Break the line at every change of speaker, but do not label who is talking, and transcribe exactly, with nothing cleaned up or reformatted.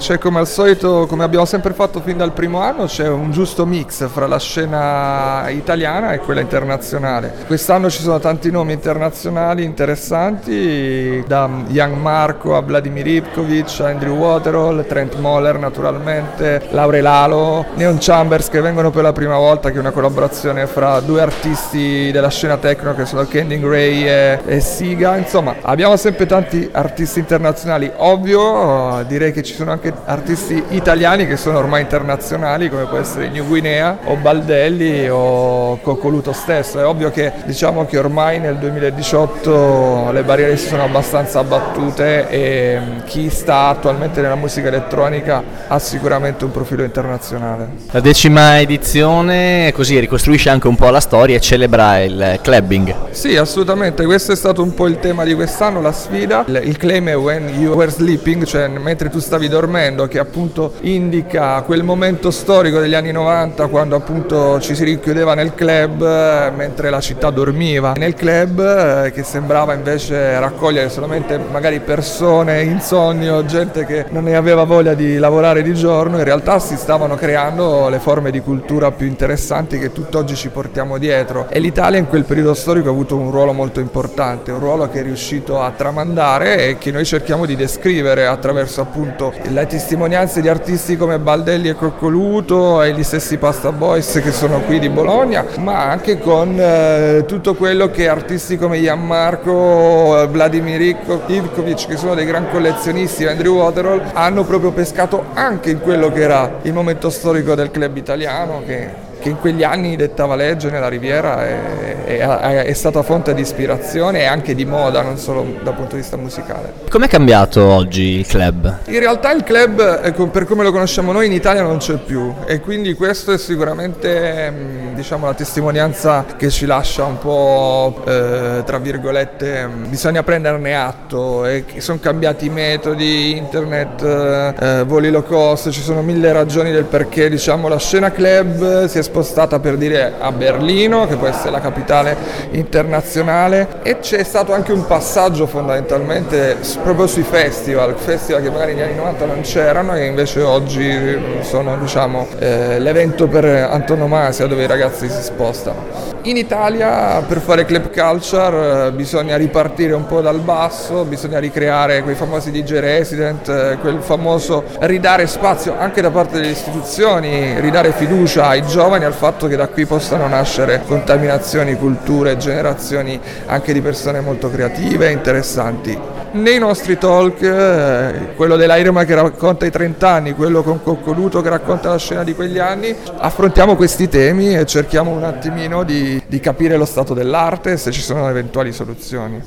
C'è, come al solito, come abbiamo sempre fatto fin dal primo anno, c'è un giusto mix fra la scena italiana e quella internazionale. Quest'anno ci sono tanti nomi internazionali interessanti, da Jan Marco a Vladimir Ivkovic, a Andrew Waterall, Trent Moller naturalmente, Laurel Lalo, Neon Chambers, che vengono per la prima volta, che è una collaborazione fra due artisti della scena techno che sono Kending Ray e, e Siga. Insomma, abbiamo sempre tanti artisti internazionali. Ovvio, direi che ci sono anche artisti italiani che sono ormai internazionali, come può essere New Guinea o Baldelli o Coccoluto stesso. È ovvio che diciamo che ormai nel duemiladiciotto le barriere si sono abbastanza abbattute e chi sta attualmente nella musica elettronica ha sicuramente un profilo internazionale.
La decima edizione così ricostruisce anche un po' la storia e celebra il clubbing.
Sì, assolutamente, questo è stato un po' il tema di quest'anno, la sfida. Il, il claim è When You Were Sleeping, cioè mentre tu stavi dormendo, che appunto indica quel momento storico degli anni novanta, quando appunto ci si rinchiudeva nel club eh, mentre la città dormiva. Nel club eh, che sembrava invece raccogliere solamente magari persone in sogno, gente che non ne aveva voglia di lavorare di giorno, in realtà si stavano creando le forme di cultura più interessanti che tutt'oggi ci portiamo dietro, e l'Italia in quel periodo storico ha avuto un ruolo molto importante, un ruolo che è riuscito a tramandare e che noi cerchiamo di descrivere attraverso appunto le testimonianze di artisti come Baldelli e Coccoluto e gli stessi Pasta Boys che sono qui di Bologna, ma anche con eh, tutto quello che artisti come Jan Marco, Vladimir Ivkovic, che sono dei gran collezionisti, Andrew Waterall, hanno proprio pescato anche in quello che era il momento storico del club italiano, che che in quegli anni dettava legge nella Riviera e, e è, è stata fonte di ispirazione e anche di moda, non solo dal punto di vista musicale.
Com'è cambiato oggi il club?
In realtà il club, per come lo conosciamo noi, in Italia non c'è più, e quindi questo è sicuramente, diciamo, la testimonianza che ci lascia un po', eh, tra virgolette, bisogna prenderne atto, e sono cambiati i metodi, internet, eh, voli low cost, ci sono mille ragioni del perché, diciamo, la scena club si è spostata, per dire, a Berlino, che può essere la capitale internazionale, e c'è stato anche un passaggio fondamentalmente proprio sui festival, festival che magari negli anni novanta non c'erano e invece oggi sono, diciamo, eh, l'evento per antonomasia dove i ragazzi si spostano. In Italia per fare club culture eh, bisogna ripartire un po' dal basso, bisogna ricreare quei famosi D J resident, eh, quel famoso ridare spazio anche da parte delle istituzioni, ridare fiducia ai giovani, al fatto che da qui possano nascere contaminazioni, culture, generazioni anche di persone molto creative e interessanti. Nei nostri talk, eh, quello dell'Irma che racconta i trenta anni, quello con Coccoluto che racconta la scena di quegli anni, affrontiamo questi temi e cerchiamo un attimino di, di capire lo stato dell'arte e se ci sono eventuali soluzioni.